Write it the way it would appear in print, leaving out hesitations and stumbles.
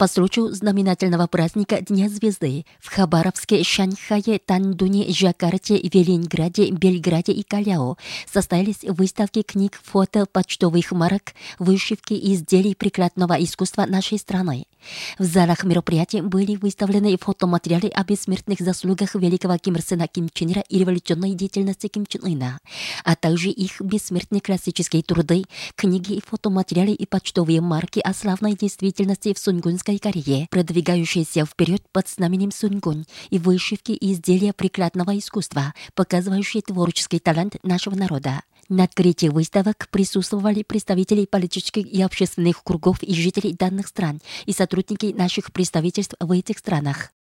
По случаю знаменательного праздника Дня Звезды в Хабаровске, Шанхае, Тандуне, Жакарте, Ленинграде, Белграде и Каляо состоялись выставки книг, фото, почтовых марок, вышивки и изделий прикладного искусства нашей страны. В залах мероприятий были выставлены фотоматериалы о бессмертных заслугах великого Ким Ир Сена Ким Чен Ира и революционной деятельности Ким Чен Ына, а также их бессмертные классические труды, книги, фотоматериалы и почтовые марки о славной действительности в Сунгунской Корее, продвигающиеся вперед под знаменем Сунгун, и вышивки и изделия прикладного искусства, показывающие творческий талант нашего народа. На открытии выставок присутствовали представители политических и общественных кругов и жителей данных стран и сотрудники наших представительств в этих странах.